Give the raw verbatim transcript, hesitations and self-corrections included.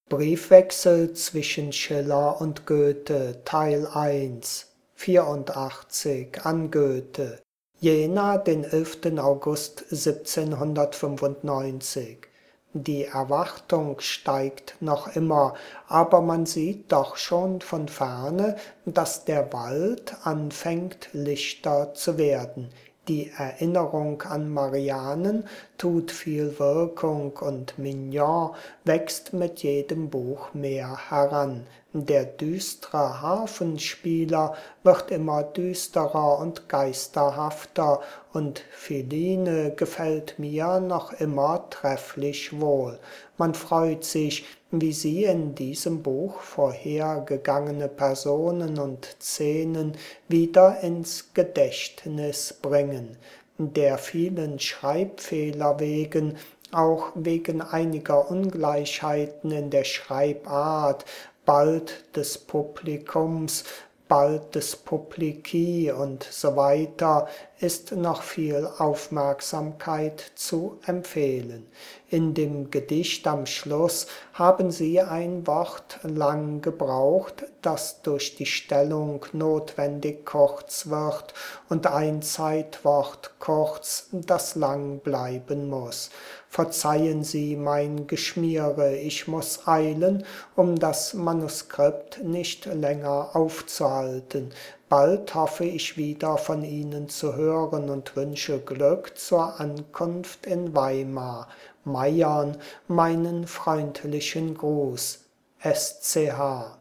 Briefwechsel zwischen Schiller und Goethe, Teil eins, vierundachtzig, an Goethe, Jena, den elften August siebzehnhundertfünfundneunzig. Die Erwartung steigt noch immer, aber man sieht doch schon von ferne, dass der Wald anfängt lichter zu werden. Die Erinnerung an Marianen tut viel Wirkung und Mignon wächst mit jedem Buch mehr heran. Der düstre Harfenspieler wird immer düsterer und geisterhafter, und Philine gefällt mir noch immer trefflich wohl. Man freut sich, wie sie in diesem Buch vorhergegangene Personen und Szenen wieder ins Gedächtnis bringen. Der vielen Schreibfehler wegen, auch wegen einiger Ungleichheiten in der Schreibart, bald des Publikums, bald des Publiki und so weiter, ist noch viel Aufmerksamkeit zu empfehlen. In dem Gedicht am Schluss haben sie ein Wort lang gebraucht, das durch die Stellung notwendig kurz wird, und ein Zeitwort kurz, das lang bleiben muss. Verzeihen Sie mein Geschmiere, ich muss eilen, um das Manuskript nicht länger aufzuhalten. Bald hoffe ich wieder von Ihnen zu hören und wünsche Glück zur Ankunft in Weimar. Meiern meinen freundlichen Gruß. S C H